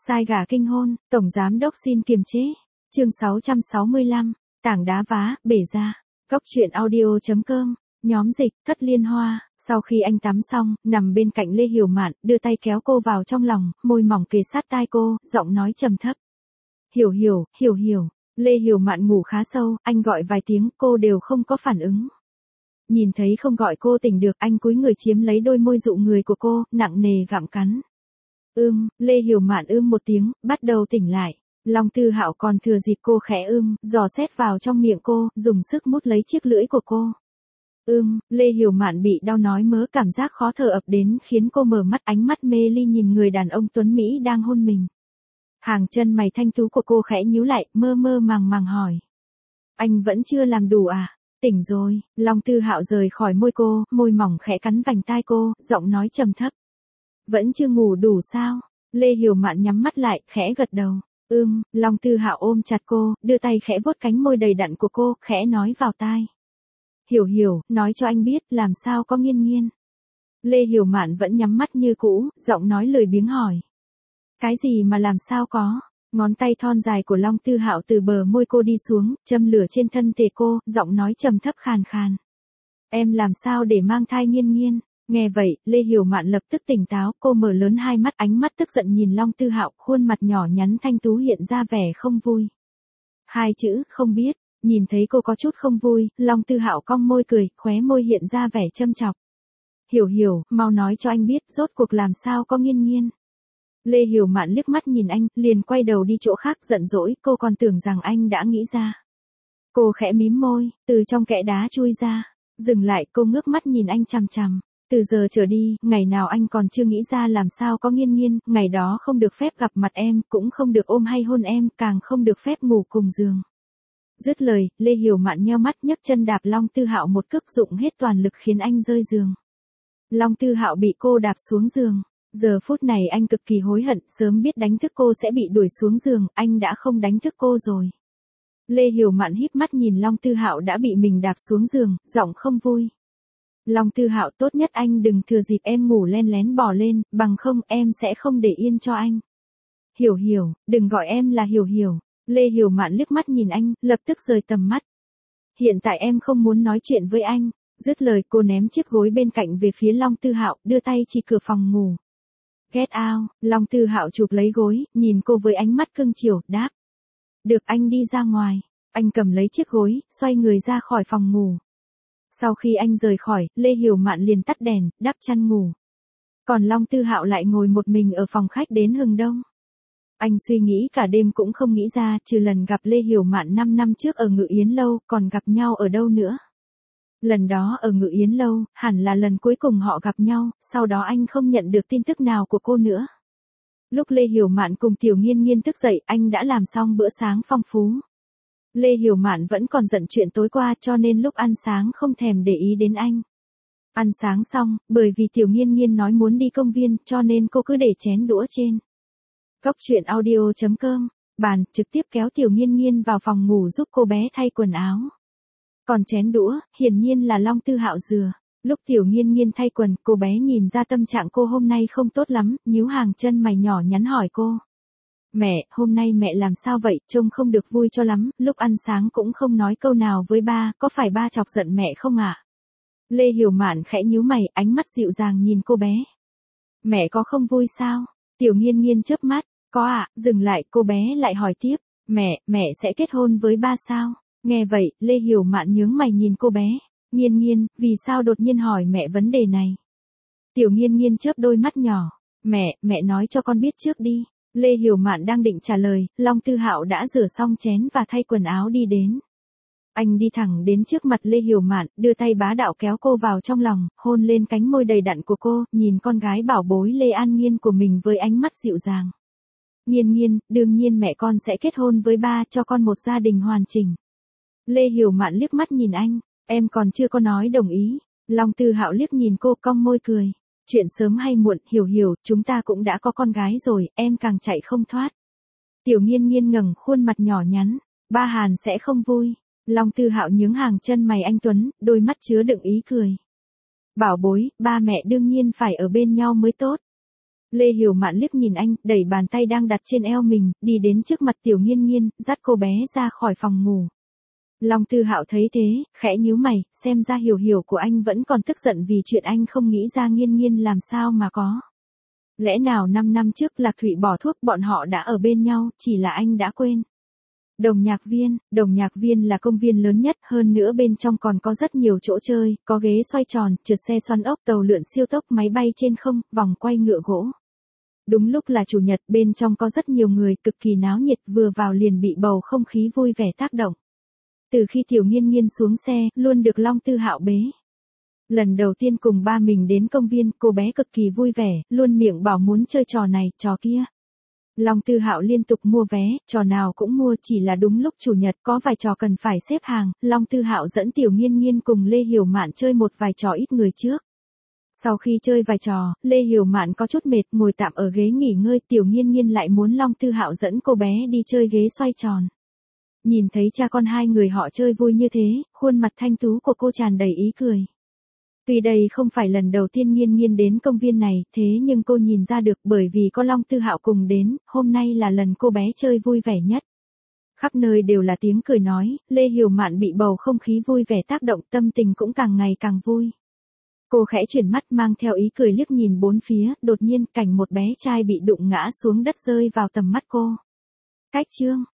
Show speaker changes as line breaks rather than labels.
Sai gà kinh hôn, Tổng Giám Đốc xin kiềm chế. Chương 665, tảng đá vá, bể ra. Góc truyện audio.com, nhóm dịch, Thất Liên Hoa. Sau khi anh tắm xong, nằm bên cạnh Lê Hiểu Mạn, đưa tay kéo cô vào trong lòng, môi mỏng kề sát tai cô, giọng nói trầm thấp. Hiểu hiểu, hiểu hiểu. Lê Hiểu Mạn ngủ khá sâu, anh gọi vài tiếng, cô đều không có phản ứng. Nhìn thấy không gọi cô tỉnh được, anh cúi người chiếm lấy đôi môi dụ người của cô, nặng nề gặm cắn. Lê Hiểu Mạn một tiếng, bắt đầu tỉnh lại. Long Tư Hạo còn thừa dịp cô khẽ dò xét vào trong miệng cô, dùng sức mút lấy chiếc lưỡi của cô. Lê Hiểu Mạn bị đau nói mớ, cảm giác khó thở ập đến khiến cô mở mắt, ánh mắt mê ly nhìn người đàn ông tuấn Mỹ đang hôn mình. Hàng chân mày thanh tú của cô khẽ nhíu lại, mơ mơ màng màng hỏi. Anh vẫn chưa làm đủ à? Tỉnh rồi. Long Tư Hạo rời khỏi môi cô, môi mỏng khẽ cắn vành tai cô, giọng nói trầm thấp. Vẫn chưa ngủ đủ sao? Lê Hiểu Mạn nhắm mắt lại, khẽ gật đầu. Long Tư Hạo ôm chặt cô, đưa tay khẽ vuốt cánh môi đầy đặn của cô, khẽ nói vào tai. Hiểu hiểu, nói cho anh biết, làm sao có Nghiên Nghiên. Lê Hiểu Mạn vẫn nhắm mắt như cũ, giọng nói lười biếng hỏi. Cái gì mà làm sao có? Ngón tay thon dài của Long Tư Hạo từ bờ môi cô đi xuống, châm lửa trên thân thể cô, giọng nói trầm thấp khàn khàn. Em làm sao để mang thai Nghiên Nghiên? Nghe vậy, Lê Hiểu Mạn lập tức tỉnh táo, cô mở lớn hai mắt, ánh mắt tức giận nhìn Long Tư Hạo, khuôn mặt nhỏ nhắn thanh tú hiện ra vẻ không vui. Hai chữ, không biết. Nhìn thấy cô có chút không vui, Long Tư Hạo cong môi cười, khóe môi hiện ra vẻ châm chọc. Hiểu hiểu, mau nói cho anh biết, rốt cuộc làm sao có Nghiên Nghiên. Lê Hiểu Mạn liếc mắt nhìn anh, liền quay đầu đi chỗ khác, giận dỗi, cô còn tưởng rằng anh đã nghĩ ra. Cô khẽ mím môi, từ trong kẽ đá chui ra. Dừng lại, cô ngước mắt nhìn anh chằm chằm. Từ giờ trở đi, ngày nào anh còn chưa nghĩ ra làm sao có Nghiên Nghiên, ngày đó không được phép gặp mặt em, cũng không được ôm hay hôn em, càng không được phép ngủ cùng giường. Dứt lời, Lê Hiểu Mạn nheo mắt, nhấc chân đạp Long Tư Hạo một cước, dụng hết toàn lực khiến anh rơi giường. Long Tư Hạo bị cô đạp xuống giường. Giờ phút này anh cực kỳ hối hận, sớm biết đánh thức cô sẽ bị đuổi xuống giường, anh đã không đánh thức cô rồi. Lê Hiểu Mạn híp mắt nhìn Long Tư Hạo đã bị mình đạp xuống giường, giọng không vui. Long Tư Hạo, tốt nhất anh đừng thừa dịp em ngủ len lén bò lên, bằng không em sẽ không để yên cho anh. Hiểu hiểu, đừng gọi em là Hiểu hiểu. Lê Hiểu Mạn liếc mắt nhìn anh, lập tức rời tầm mắt. Hiện tại em không muốn nói chuyện với anh. Dứt lời, cô ném chiếc gối bên cạnh về phía Long Tư Hạo, đưa tay chỉ cửa phòng ngủ. Get out. Long Tư Hạo chụp lấy gối, nhìn cô với ánh mắt cưng chiều, đáp. Được, anh đi ra ngoài. Anh cầm lấy chiếc gối, xoay người ra khỏi phòng ngủ. Sau khi anh rời khỏi, Lê Hiểu Mạn liền tắt đèn, đắp chăn ngủ. Còn Long Tư Hạo lại ngồi một mình ở phòng khách đến hừng đông. Anh suy nghĩ cả đêm cũng không nghĩ ra, trừ lần gặp Lê Hiểu Mạn 5 năm trước ở Ngự Yến Lâu, còn gặp nhau ở đâu nữa. Lần đó ở Ngự Yến Lâu, hẳn là lần cuối cùng họ gặp nhau, sau đó anh không nhận được tin tức nào của cô nữa. Lúc Lê Hiểu Mạn cùng Tiểu Nghiên Nghiên thức dậy, anh đã làm xong bữa sáng phong phú. Lê Hiểu Mạn vẫn còn giận chuyện tối qua, cho nên lúc ăn sáng không thèm để ý đến anh. Ăn sáng xong, bởi vì Tiểu Nghiên Nghiên nói muốn đi công viên, cho nên cô cứ để chén đũa trên. Góc truyện audio.com, bàn, trực tiếp kéo Tiểu Nghiên Nghiên vào phòng ngủ giúp cô bé thay quần áo. Còn chén đũa, hiển nhiên là Long Tư Hạo rửa. Lúc Tiểu Nghiên Nghiên thay quần, cô bé nhìn ra tâm trạng cô hôm nay không tốt lắm, nhíu hàng chân mày nhỏ nhắn hỏi cô. Mẹ, hôm nay mẹ làm sao vậy, trông không được vui cho lắm, lúc ăn sáng cũng không nói câu nào với ba, có phải ba chọc giận mẹ không ạ? Lê Hiểu Mạn khẽ nhíu mày, ánh mắt dịu dàng nhìn cô bé. Mẹ có không vui sao? Tiểu Nghiên Nghiên chớp mắt, có ạ, dừng lại, cô bé lại hỏi tiếp, mẹ sẽ kết hôn với ba sao? Nghe vậy, Lê Hiểu Mạn nhướng mày nhìn cô bé. Nghiên Nghiên, vì sao đột nhiên hỏi mẹ vấn đề này? Tiểu Nghiên Nghiên chớp đôi mắt nhỏ. Mẹ nói cho con biết trước đi. Lê Hiểu Mạn đang định trả lời, Long Tư Hạo đã rửa xong chén và thay quần áo đi đến. Anh đi thẳng đến trước mặt Lê Hiểu Mạn, đưa tay bá đạo kéo cô vào trong lòng, hôn lên cánh môi đầy đặn của cô, nhìn con gái bảo bối Lê An Nghiên của mình với ánh mắt dịu dàng. Nghiên Nghiên, đương nhiên mẹ con sẽ kết hôn với ba, cho con một gia đình hoàn chỉnh. Lê Hiểu Mạn liếc mắt nhìn anh, em còn chưa có nói đồng ý. Long Tư Hạo liếc nhìn cô, cong môi cười. Chuyện sớm hay muộn, hiểu hiểu, chúng ta cũng đã có con gái rồi, em càng chạy không thoát. Tiểu Nghiên Nghiên ngẩng khuôn mặt nhỏ nhắn, ba Hàn sẽ không vui. Long Tư Hạo nhướng hàng chân mày anh tuấn, đôi mắt chứa đựng ý cười. Bảo bối, ba mẹ đương nhiên phải ở bên nhau mới tốt. Lê Hiểu Mạn liếc nhìn anh, đẩy bàn tay đang đặt trên eo mình, đi đến trước mặt Tiểu Nghiên Nghiên, dắt cô bé ra khỏi phòng ngủ. Long Tư Hạo thấy thế, khẽ nhíu mày, xem ra Hiểu Hiểu của anh vẫn còn tức giận vì chuyện anh không nghĩ ra Nghiên Nghiên làm sao mà có. Lẽ nào 5 năm trước Lạc Thụy bỏ thuốc bọn họ đã ở bên nhau, chỉ là anh đã quên. Đồng nhạc viên là công viên lớn nhất, hơn nữa bên trong còn có rất nhiều chỗ chơi, có ghế xoay tròn, trượt xe xoắn ốc, tàu lượn siêu tốc, máy bay trên không, vòng quay ngựa gỗ. Đúng lúc là chủ nhật, bên trong có rất nhiều người, cực kỳ náo nhiệt, vừa vào liền bị bầu không khí vui vẻ tác động. Từ khi Tiểu Nghiên Nghiên xuống xe, luôn được Long Tư Hạo bế. Lần đầu tiên cùng ba mình đến công viên, cô bé cực kỳ vui vẻ, luôn miệng bảo muốn chơi trò này, trò kia. Long Tư Hạo liên tục mua vé, trò nào cũng mua, chỉ là đúng lúc chủ nhật có vài trò cần phải xếp hàng, Long Tư Hạo dẫn Tiểu Nghiên Nghiên cùng Lê Hiểu Mạn chơi một vài trò ít người trước. Sau khi chơi vài trò, Lê Hiểu Mạn có chút mệt, ngồi tạm ở ghế nghỉ ngơi, Tiểu Nghiên Nghiên lại muốn Long Tư Hạo dẫn cô bé đi chơi ghế xoay tròn. Nhìn thấy cha con hai người họ chơi vui như thế, khuôn mặt thanh tú của cô tràn đầy ý cười. Tuy đây không phải lần đầu tiên Nghiên Nghiên đến công viên này, thế nhưng cô nhìn ra được bởi vì có Long Tư Hạo cùng đến, hôm nay là lần cô bé chơi vui vẻ nhất. Khắp nơi đều là tiếng cười nói, Lê Hiểu Mạn bị bầu không khí vui vẻ tác động, tâm tình cũng càng ngày càng vui. Cô khẽ chuyển mắt mang theo ý cười liếc nhìn bốn phía, đột nhiên cảnh một bé trai bị đụng ngã xuống đất rơi vào tầm mắt cô. Cách chương